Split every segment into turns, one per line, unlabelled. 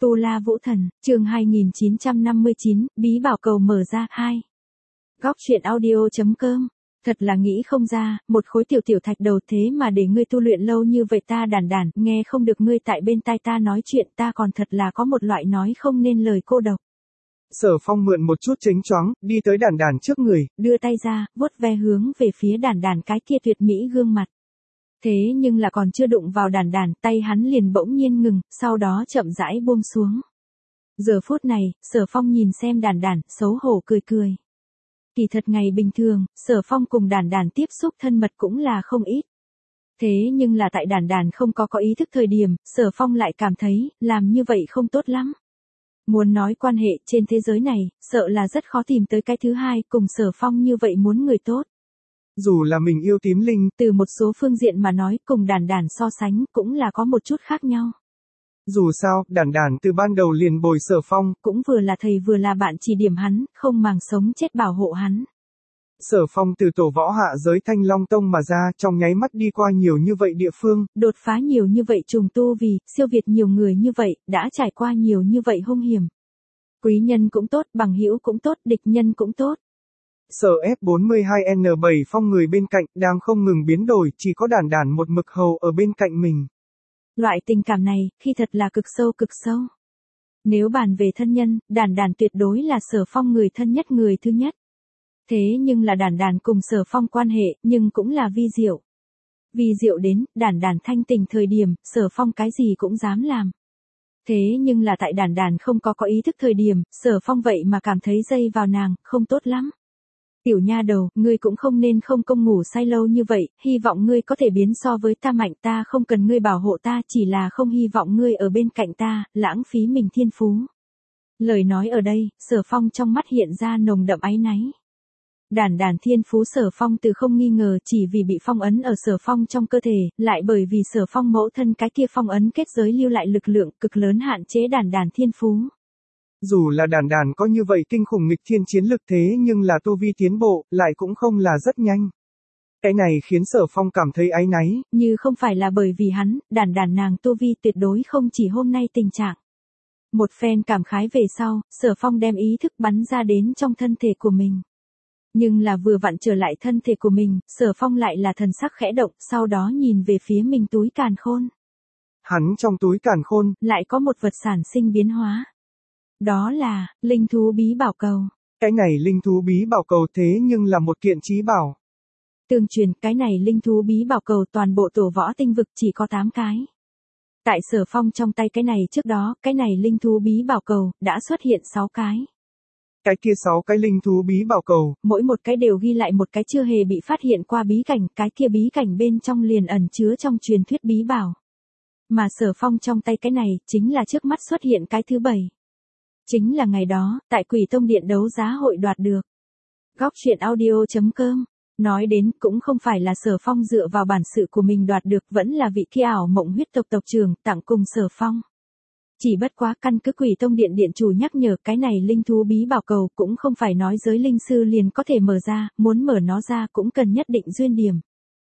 Tu La Vũ Thần, chương 2959, Bí Bảo Cầu mở ra 2. Góc truyện audio.com. Thật là nghĩ không ra, một khối tiểu thạch đầu thế mà để ngươi tu luyện lâu như vậy. Ta Đản Đản, nghe không được ngươi tại bên tai ta nói chuyện, ta còn thật là có một loại nói không nên lời cô độc.
Sở Phong mượn một chút chếnh choáng, đi tới Đản Đản trước người,
đưa tay ra, vuốt ve hướng về phía Đản Đản cái kia tuyệt mỹ gương mặt. Thế nhưng là còn chưa đụng vào Đản Đản, tay hắn liền bỗng nhiên ngừng, sau đó chậm rãi buông xuống. Giờ phút này, Sở Phong nhìn xem Đản Đản, xấu hổ cười cười. Kỳ thật ngày bình thường, Sở Phong cùng Đản Đản tiếp xúc thân mật cũng là không ít. Thế nhưng là tại Đản Đản không có ý thức thời điểm, Sở Phong lại cảm thấy, làm như vậy không tốt lắm. Muốn nói quan hệ trên thế giới này, sợ là rất khó tìm tới cái thứ hai cùng Sở Phong như vậy muốn người tốt.
Dù là mình yêu tím linh,
từ một số phương diện mà nói cùng Đản Đản so sánh cũng là có một chút khác nhau.
Dù sao, Đản Đản từ ban đầu liền bồi Sở Phong,
cũng vừa là thầy vừa là bạn chỉ điểm hắn, không màng sống chết bảo hộ hắn.
Sở Phong từ tổ võ hạ giới Thanh Long Tông mà ra, trong nháy mắt đi qua nhiều như vậy địa phương,
đột phá nhiều như vậy trùng tu vì, siêu việt nhiều người như vậy, đã trải qua nhiều như vậy hung hiểm. Quý nhân cũng tốt, bằng hữu cũng tốt, địch nhân cũng tốt.
Sở F42N7 Phong người bên cạnh, đang không ngừng biến đổi, chỉ có Đản Đản một mực hầu ở bên cạnh mình.
Loại tình cảm này, khi thật là cực sâu cực sâu. Nếu bàn về thân nhân, Đản Đản tuyệt đối là Sở Phong người thân nhất người thứ nhất. Thế nhưng là Đản Đản cùng Sở Phong quan hệ, nhưng cũng là vi diệu. Vi diệu đến, Đản Đản thanh tình thời điểm, Sở Phong cái gì cũng dám làm. Thế nhưng là tại Đản Đản không có ý thức thời điểm, Sở Phong vậy mà cảm thấy dây vào nàng, không tốt lắm. Tiểu nha đầu, ngươi cũng không nên không công ngủ say lâu như vậy, hy vọng ngươi có thể biến so với ta mạnh, ta không cần ngươi bảo hộ ta, chỉ là không hy vọng ngươi ở bên cạnh ta, lãng phí mình thiên phú. Lời nói ở đây, Sở Phong trong mắt hiện ra nồng đậm áy náy. Đản Đản thiên phú Sở Phong từ không nghi ngờ chỉ vì bị phong ấn ở Sở Phong trong cơ thể, lại bởi vì Sở Phong mẫu thân cái kia phong ấn kết giới lưu lại lực lượng cực lớn hạn chế Đản Đản thiên phú.
Dù là Đản Đản có như vậy kinh khủng nghịch thiên chiến lực thế nhưng là tu vi tiến bộ, lại cũng không là rất nhanh. Cái này khiến Sở Phong cảm thấy áy náy.
Như không phải là bởi vì hắn, Đản Đản nàng tu vi tuyệt đối không chỉ hôm nay tình trạng. Một phen cảm khái về sau, Sở Phong đem ý thức bắn ra đến trong thân thể của mình. Nhưng là vừa vặn trở lại thân thể của mình, Sở Phong lại là thần sắc khẽ động, sau đó nhìn về phía mình túi càn khôn.
Hắn trong túi càn khôn,
lại có một vật sản sinh biến hóa. Đó là, linh thú bí bảo cầu.
Cái này linh thú bí bảo cầu thế nhưng là một kiện chí bảo.
Tương truyền, cái này linh thú bí bảo cầu toàn bộ tổ võ tinh vực chỉ có 8 cái. Tại Sở Phong trong tay cái này trước đó, cái này linh thú bí bảo cầu, đã xuất hiện 6 cái.
Cái kia 6 cái linh thú bí bảo cầu,
mỗi một cái đều ghi lại một cái chưa hề bị phát hiện qua bí cảnh, cái kia bí cảnh bên trong liền ẩn chứa trong truyền thuyết bí bảo. Mà Sở Phong trong tay cái này, chính là trước mắt xuất hiện cái thứ 7. Chính là ngày đó, tại Quỷ Tông Điện đấu giá hội đoạt được. Góc truyện audio.com. Nói đến, cũng không phải là Sở Phong dựa vào bản sự của mình đoạt được, vẫn là vị kia ảo mộng huyết tộc tộc trưởng, tặng cùng Sở Phong. Chỉ bất quá căn cứ Quỷ Tông Điện điện chủ nhắc nhở, cái này linh thú bí bảo cầu cũng không phải nói giới linh sư liền có thể mở ra, muốn mở nó ra cũng cần nhất định duyên điểm.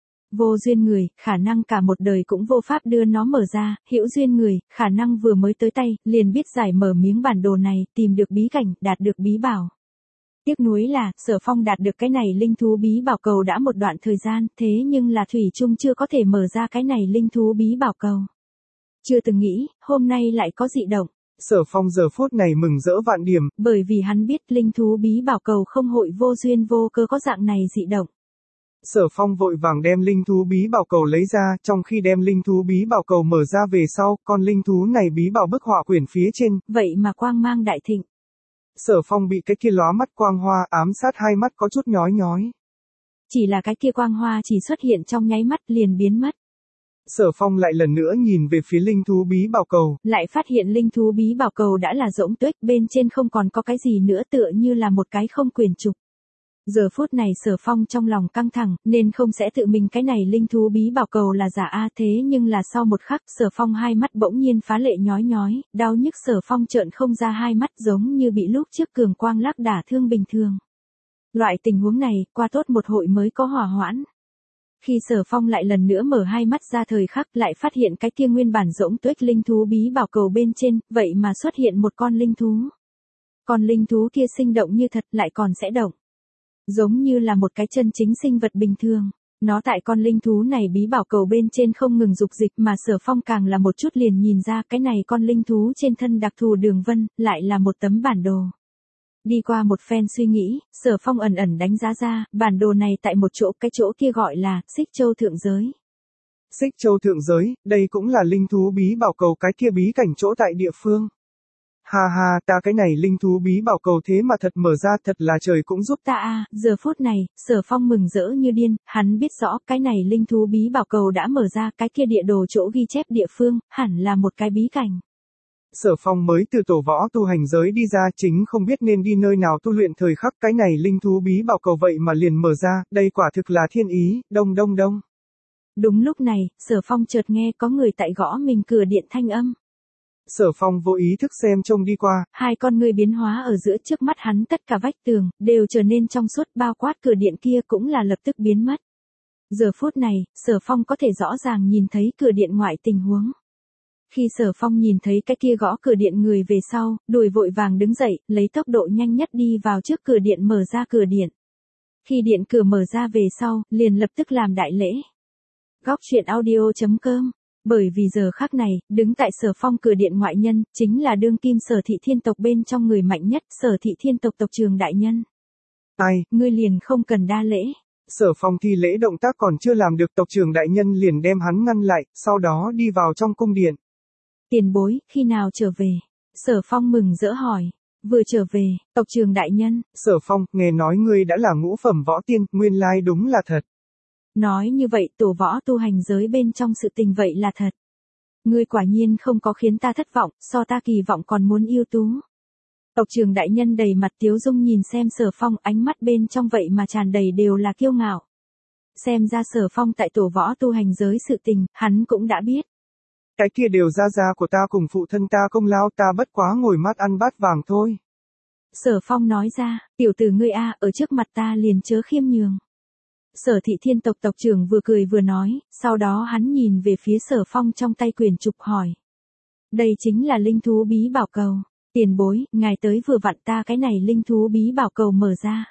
Vô duyên người, khả năng cả một đời cũng vô pháp đưa nó mở ra, hữu duyên người, khả năng vừa mới tới tay, liền biết giải mở miếng bản đồ này, tìm được bí cảnh, đạt được bí bảo. Tiếc nuối là, Sở Phong đạt được cái này linh thú bí bảo cầu đã một đoạn thời gian, thế nhưng là thủy chung chưa có thể mở ra cái này linh thú bí bảo cầu. Chưa từng nghĩ, hôm nay lại có dị động.
Sở Phong giờ phút này mừng rỡ vạn điểm,
bởi vì hắn biết linh thú bí bảo cầu không hội vô duyên vô cơ có dạng này dị động.
Sở Phong vội vàng đem linh thú bí bảo cầu lấy ra, trong khi đem linh thú bí bảo cầu mở ra về sau, con linh thú này bí bảo bức họa quyển phía trên,
vậy mà quang mang đại thịnh.
Sở Phong bị cái kia lóa mắt quang hoa ám sát hai mắt có chút nhói nhói.
Chỉ là cái kia quang hoa chỉ xuất hiện trong nháy mắt liền biến mất.
Sở Phong lại lần nữa nhìn về phía linh thú bí bảo cầu,
lại phát hiện linh thú bí bảo cầu đã là rỗng tuếch, bên trên không còn có cái gì nữa, tựa như là một cái không quyển trục. Giờ phút này Sở Phong trong lòng căng thẳng, nên không sẽ tự mình cái này linh thú bí bảo cầu là giả a, thế nhưng là sau một khắc, Sở Phong hai mắt bỗng nhiên phá lệ nhói nhói, đau nhức Sở Phong trợn không ra hai mắt giống như bị lúc trước cường quang lắc đả thương bình thường. Loại tình huống này, qua tốt một hội mới có hỏa hoãn. Khi Sở Phong lại lần nữa mở hai mắt ra thời khắc lại phát hiện cái kia nguyên bản rỗng tuếch linh thú bí bảo cầu bên trên, vậy mà xuất hiện một con linh thú. Con linh thú kia sinh động như thật lại còn sẽ động. Giống như là một cái chân chính sinh vật bình thường. Nó tại con linh thú này bí bảo cầu bên trên không ngừng dục dịch mà Sở Phong càng là một chút liền nhìn ra cái này con linh thú trên thân đặc thù đường vân, lại là một tấm bản đồ. Đi qua một phen suy nghĩ, Sở Phong ẩn ẩn đánh giá ra, bản đồ này tại một chỗ, cái chỗ kia gọi là Xích Châu Thượng Giới.
Xích Châu Thượng Giới, đây cũng là linh thú bí bảo cầu cái kia bí cảnh chỗ tại địa phương. Ha ha, ta cái này linh thú bí bảo cầu thế mà thật mở ra, thật là trời cũng giúp
ta a. Giờ phút này, Sở Phong mừng rỡ như điên, hắn biết rõ cái này linh thú bí bảo cầu đã mở ra, cái kia địa đồ chỗ ghi chép địa phương, hẳn là một cái bí cảnh.
Sở Phong mới từ tổ võ tu hành giới đi ra chính không biết nên đi nơi nào tu luyện thời khắc cái này linh thú bí bảo cầu vậy mà liền mở ra, đây quả thực là thiên ý, đông đông đông.
Đúng lúc này, Sở Phong chợt nghe có người tại gõ mình cửa điện thanh âm.
Sở Phong vô ý thức xem trông đi qua.
Hai con người biến hóa ở giữa trước mắt hắn tất cả vách tường, đều trở nên trong suốt bao quát cửa điện kia cũng là lập tức biến mất. Giờ phút này, Sở Phong có thể rõ ràng nhìn thấy cửa điện ngoại tình huống. Khi Sở Phong nhìn thấy cái kia gõ cửa điện người về sau, đuổi vội vàng đứng dậy, lấy tốc độ nhanh nhất đi vào trước cửa điện mở ra cửa điện. Khi điện cửa mở ra về sau, liền lập tức làm đại lễ. Góc truyện audio.com. Bởi vì giờ khắc này, đứng tại Sở Phong cửa điện ngoại nhân, chính là đương kim Sở Thị Thiên tộc bên trong người mạnh nhất, Sở Thị Thiên tộc tộc trưởng đại nhân.
Ai,
ngươi liền không cần đa lễ.
Sở Phong thi lễ động tác còn chưa làm được, tộc trưởng đại nhân liền đem hắn ngăn lại, sau đó đi vào trong cung điện.
Tiền bối, khi nào trở về? Sở Phong mừng rỡ hỏi. Vừa trở về, tộc trưởng đại nhân.
Sở Phong, nghe nói ngươi đã là ngũ phẩm võ tiên, nguyên lai đúng là thật.
Nói như vậy tổ võ tu hành giới bên trong sự tình vậy là thật. Ngươi quả nhiên không có khiến ta thất vọng, so ta kỳ vọng còn muốn ưu tú. Tộc trưởng đại nhân đầy mặt tiếu dung nhìn xem Sở Phong, ánh mắt bên trong vậy mà tràn đầy đều là kiêu ngạo. Xem ra Sở Phong tại tổ võ tu hành giới sự tình, hắn cũng đã biết.
Cái kia đều gia của ta cùng phụ thân ta công lao, ta bất quá ngồi mắt ăn bát vàng thôi.
Sở Phong nói ra, tiểu tử ngươi a, ở trước mặt ta liền chớ khiêm nhường. Sở Thị Thiên tộc tộc trưởng vừa cười vừa nói, sau đó hắn nhìn về phía Sở Phong trong tay quyển trục hỏi. Đây chính là linh thú bí bảo cầu. Tiền bối, ngài tới vừa vặn, ta cái này linh thú bí bảo cầu mở ra.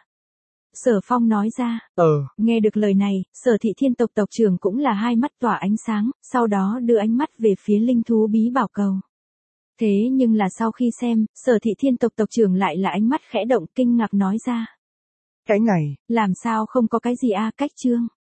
Sở Phong nói ra. Nghe được lời này, Sở Thị Thiên tộc tộc trưởng cũng là hai mắt tỏa ánh sáng, sau đó đưa ánh mắt về phía linh thú bí bảo cầu. Thế nhưng là sau khi xem, Sở Thị Thiên tộc tộc trưởng lại là ánh mắt khẽ động, kinh ngạc nói ra.
Cái này,
làm sao không có cái gì a, cách chương.